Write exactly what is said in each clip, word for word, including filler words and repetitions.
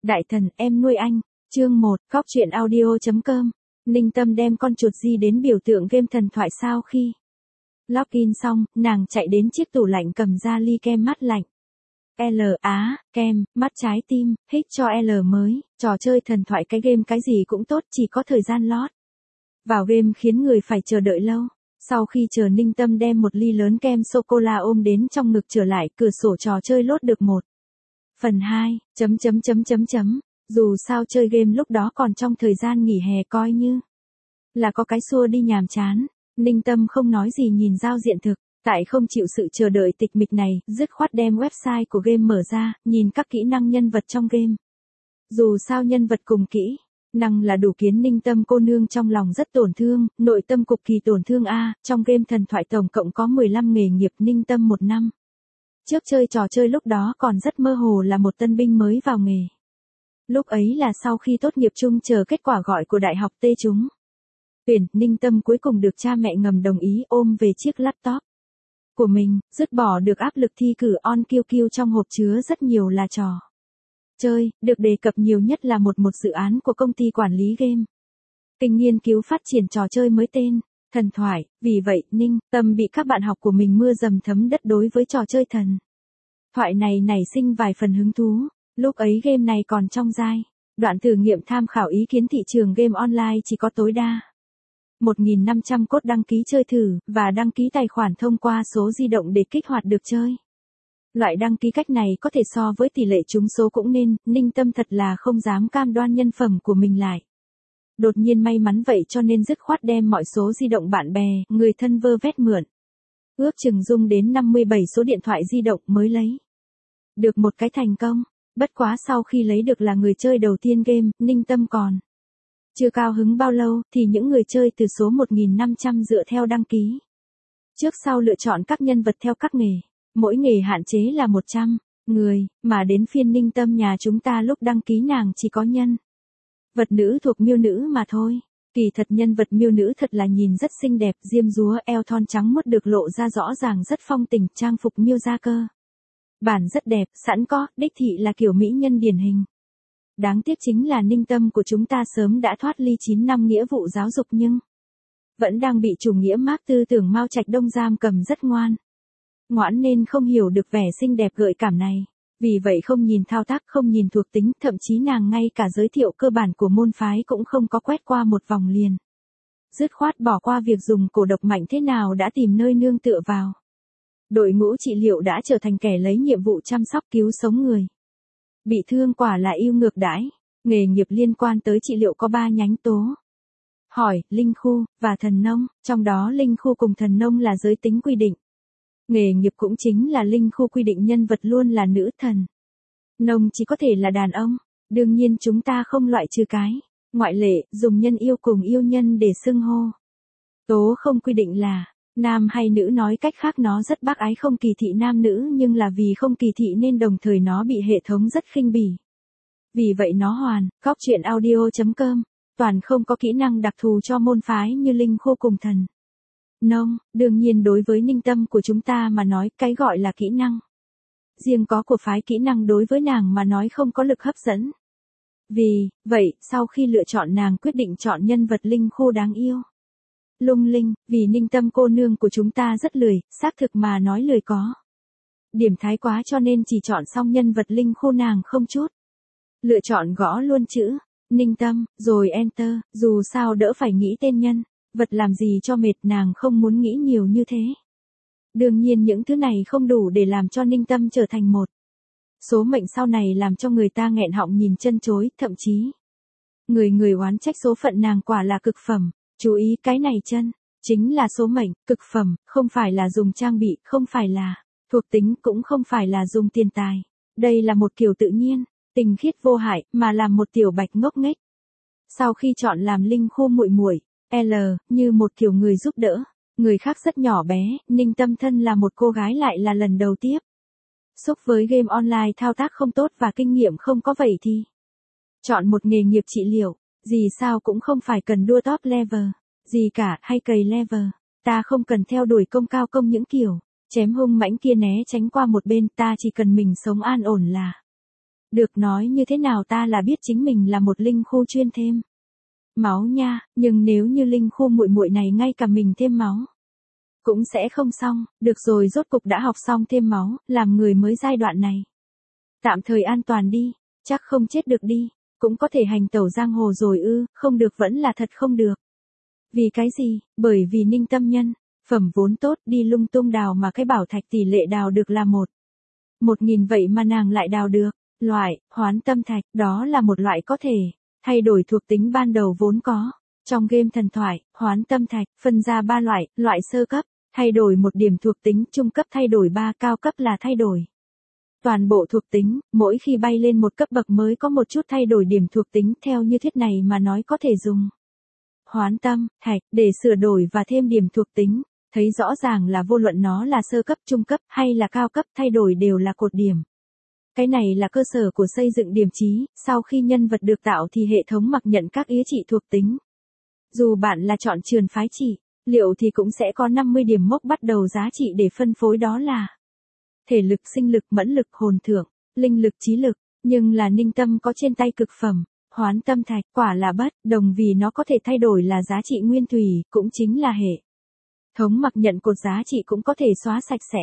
Đại thần, em nuôi anh. Chương một, Cóc truyện audio chấm com. Ninh Tâm đem con chuột di đến biểu tượng game thần thoại sau khi login xong, nàng chạy đến chiếc tủ lạnh cầm ra ly kem mát lạnh. L á, kem, mắt trái tim, hích cho L mới, trò chơi thần thoại cái game cái gì cũng tốt chỉ có thời gian lót. Vào game khiến người phải chờ đợi lâu. Sau khi chờ Ninh Tâm đem một ly lớn kem sô-cô-la ôm đến trong ngực trở lại, cửa sổ trò chơi lốt được một. Phần hai, chấm chấm chấm chấm chấm, dù sao chơi game lúc đó còn trong thời gian nghỉ hè coi như là có cái xua đi nhàm chán. Ninh Tâm không nói gì nhìn giao diện thực, tại không chịu sự chờ đợi tịch mịch này, dứt khoát đem website của game mở ra, nhìn các kỹ năng nhân vật trong game. Dù sao nhân vật cùng kỹ năng là đủ khiến Ninh Tâm cô nương trong lòng rất tổn thương, nội tâm cực kỳ tổn thương a. Trong game thần thoại tổng cộng có mười lăm nghề nghiệp. Ninh Tâm một năm trước chơi trò chơi lúc đó còn rất mơ hồ là một tân binh mới vào nghề. Lúc ấy là sau khi tốt nghiệp chung chờ kết quả gọi của đại học T chúng tuyển, Ninh Tâm cuối cùng được cha mẹ ngầm đồng ý ôm về chiếc laptop của mình, dứt bỏ được áp lực thi cử on kiu kiu. Trong hộp chứa rất nhiều là trò chơi, được đề cập nhiều nhất là một một dự án của công ty quản lý game. Kinh nghiên cứu phát triển trò chơi mới tên thần thoại, vì vậy Ninh Tâm bị các bạn học của mình mưa dầm thấm đất đối với trò chơi thần thoại này nảy sinh vài phần hứng thú. Lúc ấy game này còn trong giai đoạn thử nghiệm tham khảo ý kiến thị trường game online, chỉ có tối đa một nghìn năm trăm cốt đăng ký chơi thử, và đăng ký tài khoản thông qua số di động để kích hoạt được chơi. Loại đăng ký cách này có thể so với tỷ lệ trúng số cũng nên, Ninh Tâm thật là không dám cam đoan nhân phẩm của mình lại. Đột nhiên may mắn vậy cho nên dứt khoát đem mọi số di động bạn bè, người thân vơ vét mượn. Ước chừng dung đến năm mươi bảy số điện thoại di động mới lấy được một cái thành công. Bất quá sau khi lấy được là người chơi đầu tiên game, Ninh Tâm còn chưa cao hứng bao lâu, thì những người chơi từ số một nghìn năm trăm dựa theo đăng ký trước sau lựa chọn các nhân vật theo các nghề. Mỗi nghề hạn chế là một trăm người, mà đến phiên Ninh Tâm nhà chúng ta lúc đăng ký nàng chỉ có nhân vật nữ thuộc miêu nữ mà thôi. Kỳ thật nhân vật miêu nữ thật là nhìn rất xinh đẹp, diêm dúa eo thon trắng muốt được lộ ra rõ ràng, rất phong tình. Trang phục miêu gia cơ bản rất đẹp, sẵn có, đích thị là kiểu mỹ nhân điển hình. Đáng tiếc chính là Ninh Tâm của chúng ta sớm đã thoát ly chín năm nghĩa vụ giáo dục nhưng vẫn đang bị chủ nghĩa Mác tư tưởng Mao Trạch Đông giam cầm rất ngoan ngoãn, nên không hiểu được vẻ xinh đẹp gợi cảm này. Vì vậy không nhìn thao tác, không nhìn thuộc tính, thậm chí nàng ngay cả giới thiệu cơ bản của môn phái cũng không có quét qua một vòng liền dứt khoát bỏ qua việc dùng cổ độc mạnh thế nào đã tìm nơi nương tựa vào. Đội ngũ trị liệu đã trở thành kẻ lấy nhiệm vụ chăm sóc cứu sống người bị thương, quả là yêu ngược đãi. Nghề nghiệp liên quan tới trị liệu có ba nhánh tố: hỏi, linh khu, và thần nông. Trong đó linh khu cùng thần nông là giới tính quy định. Nghề nghiệp cũng chính là linh khu quy định nhân vật luôn là nữ, thần nông chỉ có thể là đàn ông. Đương nhiên chúng ta không loại trừ cái ngoại lệ, dùng nhân yêu cùng yêu nhân để xưng hô. Tố không quy định là nam hay nữ, nói cách khác nó rất bác ái không kỳ thị nam nữ, nhưng là vì không kỳ thị nên đồng thời nó bị hệ thống rất khinh bỉ. Vì vậy nó hoàn, Cóc truyện audio chấm com, toàn không có kỹ năng đặc thù cho môn phái như linh khu cùng thần nông. Đương nhiên đối với Ninh Tâm của chúng ta mà nói, cái gọi là kỹ năng riêng có của phái kỹ năng đối với nàng mà nói không có lực hấp dẫn. Vì vậy, sau khi lựa chọn, nàng quyết định chọn nhân vật linh khu đáng yêu, lung linh. Vì Ninh Tâm cô nương của chúng ta rất lười, xác thực mà nói lười có điểm thái quá, cho nên chỉ chọn xong nhân vật linh khu nàng không chút lựa chọn gõ luôn chữ Ninh Tâm, rồi enter. Dù sao đỡ phải nghĩ tên nhân vật làm gì cho mệt, nàng không muốn nghĩ nhiều như thế. Đương nhiên những thứ này không đủ để làm cho Ninh Tâm trở thành một số mệnh sau này làm cho người ta nghẹn họng nhìn chân chối, thậm chí người người oán trách số phận nàng quả là cực phẩm. Chú ý, cái này chân chính là số mệnh, cực phẩm, không phải là dùng trang bị, không phải là thuộc tính, cũng không phải là dùng tiền tài. Đây là một kiểu tự nhiên, tình khiết vô hại, mà làm một tiểu bạch ngốc nghếch. Sau khi chọn làm linh khu muội muội L, như một kiểu người giúp đỡ người khác rất nhỏ bé, Ninh Tâm thân là một cô gái lại là lần đầu tiếp xúc với game online, thao tác không tốt và kinh nghiệm không có, vậy thì chọn một nghề nghiệp trị liệu. Gì sao cũng không phải cần đua top level gì cả, hay cày level. Ta không cần theo đuổi công cao công những kiểu chém hung mãnh kia né tránh qua một bên, ta chỉ cần mình sống an ổn là Được nói như thế nào ta là biết chính mình là một linh khu chuyên thêm máu nha, nhưng nếu như linh khu muội muội này ngay cả mình thêm máu cũng sẽ không xong, được rồi rốt cục đã học xong thêm máu, làm người mới giai đoạn này. Tạm thời an toàn đi, chắc không chết được đi, cũng có thể hành tẩu giang hồ rồi ư, không được vẫn là thật không được. Vì cái gì? Bởi vì Ninh Tâm nhân, phẩm vốn tốt đi lung tung đào mà cái bảo thạch tỷ lệ đào được là một. Một nghìn vậy mà nàng lại đào được. Loại, hoán tâm thạch, đó là một loại có thể thay đổi thuộc tính ban đầu vốn có. Trong game thần thoại, hoán tâm thạch, phân ra ba loại, loại sơ cấp, thay đổi một điểm thuộc tính, trung cấp thay đổi ba, cao cấp là thay đổi toàn bộ thuộc tính, mỗi khi bay lên một cấp bậc mới có một chút thay đổi điểm thuộc tính, theo như thuyết này mà nói có thể dùng hoán tâm thạch để sửa đổi và thêm điểm thuộc tính, thấy rõ ràng là vô luận nó là sơ cấp, trung cấp hay là cao cấp, thay đổi đều là cột điểm. Cái này là cơ sở của xây dựng điểm trí, sau khi nhân vật được tạo thì hệ thống mặc nhận các ía trị thuộc tính. Dù bạn là chọn trường phái trị, liệu thì cũng sẽ có năm mươi điểm mốc bắt đầu giá trị để phân phối, đó là thể lực, sinh lực, mẫn lực, hồn thượng, linh lực, trí lực, nhưng là Ninh Tâm có trên tay cực phẩm, hoán tâm thạch, quả là bất đồng vì nó có thể thay đổi là giá trị nguyên thủy, cũng chính là hệ thống mặc nhận cột giá trị cũng có thể xóa sạch sẽ.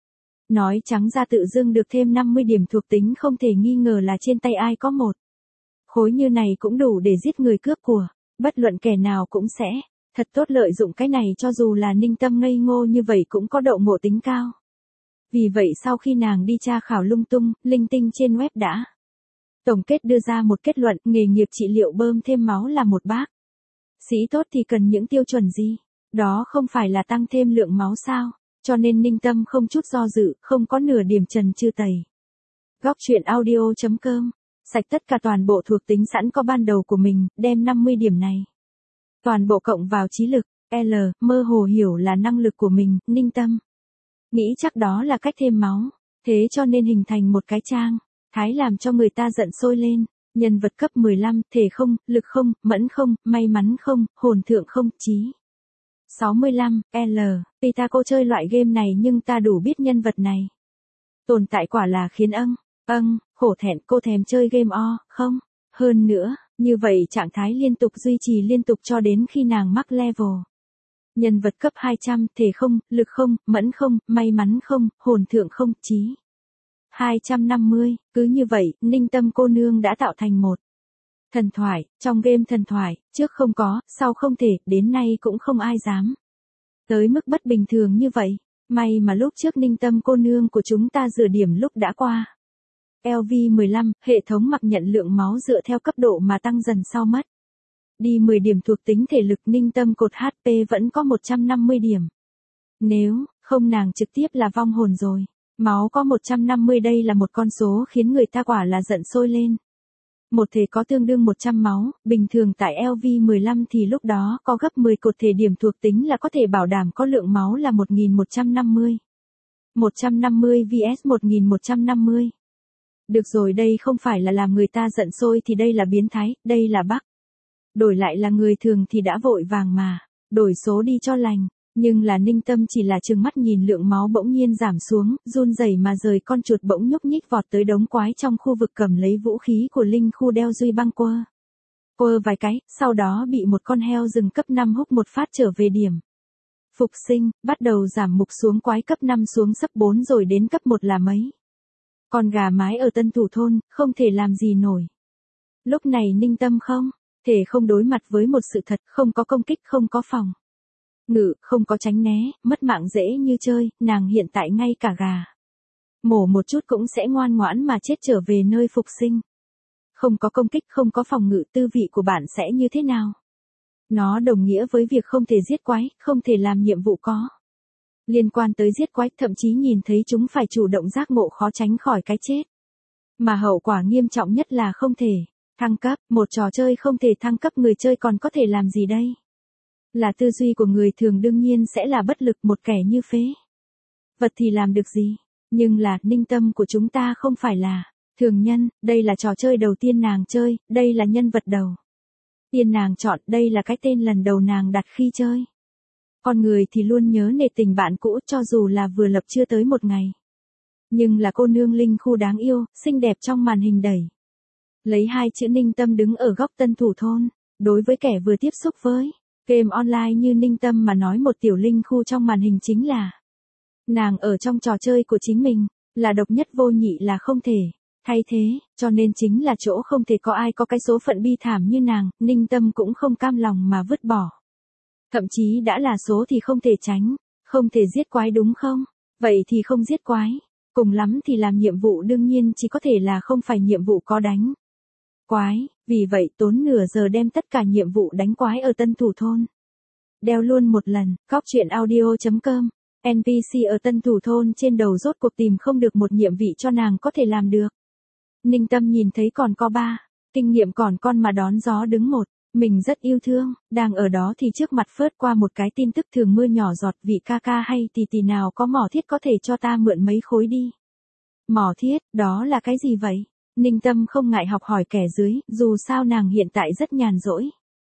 Nói trắng ra tự dưng được thêm năm mươi điểm thuộc tính không thể nghi ngờ là trên tay ai có một khối như này cũng đủ để giết người cướp của, bất luận kẻ nào cũng sẽ thật tốt lợi dụng cái này, cho dù là Ninh Tâm ngây ngô như vậy cũng có độ ngộ tính cao. Vì vậy sau khi nàng đi tra khảo lung tung, linh tinh trên web đã tổng kết đưa ra một kết luận, nghề nghiệp trị liệu bơm thêm máu là một bác sĩ tốt thì cần những tiêu chuẩn gì? Đó không phải là tăng thêm lượng máu sao? Cho nên Ninh Tâm không chút do dự, không có nửa điểm chần chừ tẩy. Góc truyện audio.com, sạch tất cả toàn bộ thuộc tính sẵn có ban đầu của mình, đem năm mươi điểm này toàn bộ cộng vào trí lực, L, mơ hồ hiểu là năng lực của mình, Ninh Tâm nghĩ chắc đó là cách thêm máu, thế cho nên hình thành một cái trang thái làm cho người ta giận sôi lên. Nhân vật cấp mười lăm, thể không, lực không, mẫn không, may mắn không, hồn thượng không, trí sáu mươi lăm, L, vì ta cô chơi loại game này nhưng ta đủ biết nhân vật này tồn tại quả là khiến âng, âng, khổ thẹn, cô thèm chơi game o, không? Hơn nữa, như vậy trạng thái liên tục duy trì liên tục cho đến khi nàng mắc level. Nhân vật cấp hai trăm, thể không, lực không, mẫn không, may mắn không, hồn thượng không, trí hai trăm năm mươi, cứ như vậy, Ninh Tâm cô nương đã tạo thành một thần thoại, trong game thần thoại, trước không có, sau không thể, đến nay cũng không ai dám tới mức bất bình thường như vậy. May mà lúc trước Ninh Tâm cô nương của chúng ta rửa điểm lúc đã qua L V mười lăm, hệ thống mặc nhận lượng máu dựa theo cấp độ mà tăng dần sau mất đi mười điểm thuộc tính thể lực, Ninh Tâm cột H P vẫn có một trăm năm mươi điểm. Nếu không nàng trực tiếp là vong hồn rồi. Máu có một trăm năm mươi, đây là một con số khiến người ta quả là giận sôi lên. Một thể có tương đương một trăm máu, bình thường tại L V mười lăm thì lúc đó có gấp mười cột thể điểm thuộc tính là có thể bảo đảm có lượng máu là một nghìn một trăm năm mươi. một trăm năm mươi vs một nghìn một trăm năm mươi. Được rồi, đây không phải là làm người ta giận sôi thì đây là biến thái, đây là bug. Đổi lại là người thường thì đã vội vàng mà đổi số đi cho lành. Nhưng là Ninh Tâm chỉ là trừng mắt nhìn lượng máu bỗng nhiên giảm xuống, run rẩy mà rời con chuột bỗng nhúc nhích vọt tới đống quái trong khu vực cầm lấy vũ khí của linh khu đeo duy băng quơ. Quơ vài cái, sau đó bị một con heo rừng cấp năm húc một phát trở về điểm. Phục sinh, bắt đầu giảm mục xuống quái cấp năm xuống sấp bốn rồi đến cấp một là mấy. Con gà mái ở Tân Thủ Thôn, không thể làm gì nổi. Lúc này Ninh Tâm không thể không đối mặt với một sự thật, không có công kích, không có phòng ngự, không có tránh né, mất mạng dễ như chơi, nàng hiện tại ngay cả gà mổ một chút cũng sẽ ngoan ngoãn mà chết trở về nơi phục sinh. Không có công kích, không có phòng ngự, tư vị của bạn sẽ như thế nào? Nó đồng nghĩa với việc không thể giết quái, không thể làm nhiệm vụ có liên quan tới giết quái, thậm chí nhìn thấy chúng phải chủ động giác ngộ khó tránh khỏi cái chết. Mà hậu quả nghiêm trọng nhất là không thể thăng cấp, một trò chơi không thể thăng cấp người chơi còn có thể làm gì đây? Là tư duy của người thường đương nhiên sẽ là bất lực, một kẻ như phế vật thì làm được gì? Nhưng là, Ninh Tâm của chúng ta không phải là thường nhân, đây là trò chơi đầu tiên nàng chơi, đây là nhân vật đầu tiên nàng chọn, đây là cái tên lần đầu nàng đặt khi chơi. Con người thì luôn nhớ nề tình bạn cũ cho dù là vừa lập chưa tới một ngày. Nhưng là cô nương linh khu đáng yêu, xinh đẹp trong màn hình đẩy. Lấy hai chữ Ninh Tâm đứng ở góc tân thủ thôn. Đối với kẻ vừa tiếp xúc với game online như Ninh Tâm mà nói một tiểu linh khu trong màn hình chính là nàng ở trong trò chơi của chính mình, là độc nhất vô nhị là không thể thay thế, cho nên chính là chỗ không thể có ai có cái số phận bi thảm như nàng, Ninh Tâm cũng không cam lòng mà vứt bỏ. Thậm chí đã là số thì không thể tránh, không thể giết quái đúng không? Vậy thì không giết quái, cùng lắm thì làm nhiệm vụ đương nhiên chỉ có thể là không phải nhiệm vụ có đánh quái, vì vậy tốn nửa giờ đem tất cả nhiệm vụ đánh quái ở tân thủ thôn. Đeo luôn một lần, cóc truyện audio chấm com, en pê xê ở tân thủ thôn trên đầu rốt cuộc tìm không được một nhiệm vị cho nàng có thể làm được. Ninh Tâm nhìn thấy còn có ba, kinh nghiệm còn con mà đón gió đứng một, mình rất yêu thương, đang ở đó thì trước mặt phớt qua một cái tin tức thường mưa nhỏ giọt vị ca ca hay tỷ tỷ nào có mỏ thiết có thể cho ta mượn mấy khối đi. Mỏ thiết, đó là cái gì vậy? Ninh Tâm không ngại học hỏi kẻ dưới, dù sao nàng hiện tại rất nhàn rỗi.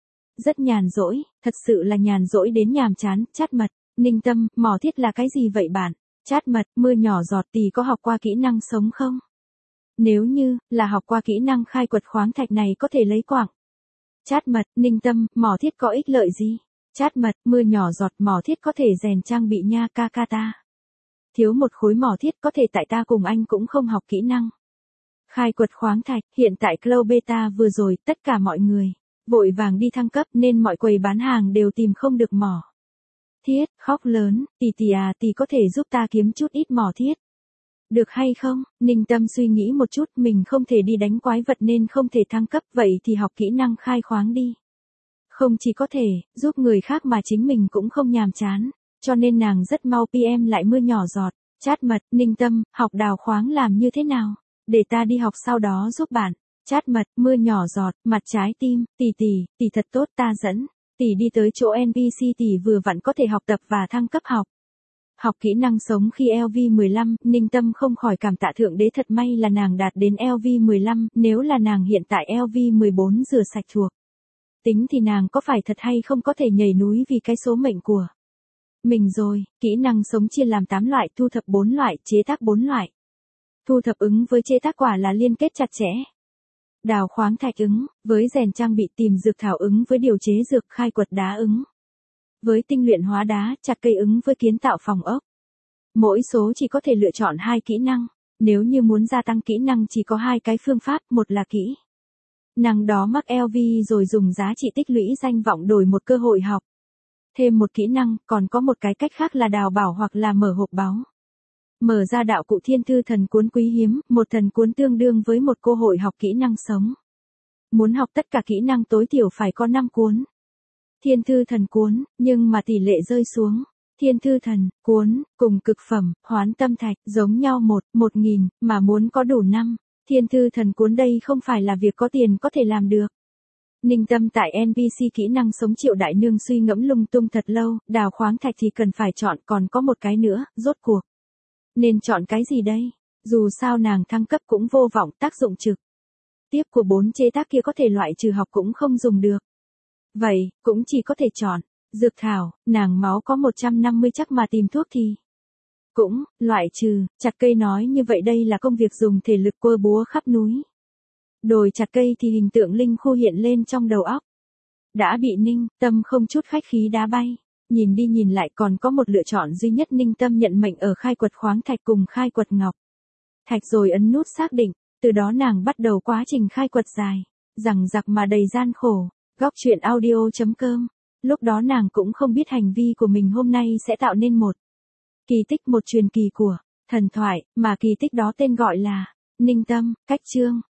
Rất nhàn rỗi, thật sự là nhàn rỗi đến nhàm chán, chát mật. Ninh Tâm, mỏ thiết là cái gì vậy bạn? Chát mật, mưa nhỏ giọt tỷ có học qua kỹ năng sống không? Nếu như là học qua kỹ năng khai quật khoáng thạch này có thể lấy quảng. Chát mật, Ninh Tâm, mỏ thiết có ích lợi gì? Chát mật, mưa nhỏ giọt mỏ thiết có thể rèn trang bị nha ca ca ta. Thiếu một khối mỏ thiết có thể tại ta cùng anh cũng không học kỹ năng. Khai quật khoáng thạch, hiện tại Cloud Beta vừa rồi, tất cả mọi người vội vàng đi thăng cấp nên mọi quầy bán hàng đều tìm không được mỏ thiết, khóc lớn, tỷ tỷ à tỷ có thể giúp ta kiếm chút ít mỏ thiết. Được hay không? Ninh Tâm suy nghĩ một chút, mình không thể đi đánh quái vật nên không thể thăng cấp, vậy thì học kỹ năng khai khoáng đi. Không chỉ có thể giúp người khác mà chính mình cũng không nhàm chán, cho nên nàng rất mau pê em lại mưa nhỏ giọt. Chát mật, Ninh Tâm, học đào khoáng làm như thế nào? Để ta đi học sau đó giúp bạn. Chát mật, mưa nhỏ giọt, mặt trái tim, tỷ tỷ, tỷ thật tốt ta dẫn. Tỷ đi tới chỗ en pê xê tỷ vừa vặn có thể học tập và thăng cấp học. Học kỹ năng sống khi lv mười lăm, Ninh Tâm không khỏi cảm tạ thượng đế thật may là nàng đạt đến lv mười lăm, nếu là nàng hiện tại lv mười bốn rửa sạch thuộc. Tính thì nàng có phải thật hay không có thể nhảy núi vì cái số mệnh của mình rồi, kỹ năng sống chia làm tám loại, thu thập bốn loại, chế tác bốn loại. Thu thập ứng với chế tác quả là liên kết chặt chẽ. Đào khoáng thạch ứng, với rèn trang bị tìm dược thảo ứng với điều chế dược khai quật đá ứng. Với tinh luyện hóa đá, chặt cây ứng với kiến tạo phòng ốc. Mỗi số chỉ có thể lựa chọn hai kỹ năng, nếu như muốn gia tăng kỹ năng chỉ có hai cái phương pháp, một là kỹ năng đó mắc lv rồi dùng giá trị tích lũy danh vọng đổi một cơ hội học. Thêm một kỹ năng, còn có một cái cách khác là đào bảo hoặc là mở hộp báu. Mở ra đạo cụ thiên thư thần cuốn quý hiếm, một thần cuốn tương đương với một cơ hội học kỹ năng sống. Muốn học tất cả kỹ năng tối thiểu phải có năm cuốn. Thiên thư thần cuốn, nhưng mà tỷ lệ rơi xuống. Thiên thư thần cuốn, cùng cực phẩm, hoán tâm thạch, giống nhau một, một nghìn, mà muốn có đủ năm. Thiên thư thần cuốn đây không phải là việc có tiền có thể làm được. Ninh Tâm tại en pê xê kỹ năng sống Triệu Đại Nương suy ngẫm lung tung thật lâu, đào khoáng thạch thì cần phải chọn, còn có một cái nữa, rốt cuộc. Nên chọn cái gì đây? Dù sao nàng thăng cấp cũng vô vọng, tác dụng trực tiếp của bốn chế tác kia có thể loại trừ học cũng không dùng được. Vậy, cũng chỉ có thể chọn dược thảo, nàng máu có một trăm năm mươi chắc mà tìm thuốc thì cũng loại trừ. Chặt cây nói như vậy đây là công việc dùng thể lực quơ búa khắp núi. Đồi chặt cây thì hình tượng linh khu hiện lên trong đầu óc. Đã bị Ninh Tâm không chút khách khí đá bay. Nhìn đi nhìn lại còn có một lựa chọn duy nhất, Ninh Tâm nhận mệnh ở khai quật khoáng thạch cùng khai quật ngọc thạch rồi ấn nút xác định. Từ đó nàng bắt đầu quá trình khai quật dài, rằng giặc mà đầy gian khổ. Góc truyện audio chấm com. Lúc đó nàng cũng không biết hành vi của mình hôm nay sẽ tạo nên một kỳ tích, một truyền kỳ của thần thoại, mà kỳ tích đó tên gọi là Ninh Tâm. Cách chương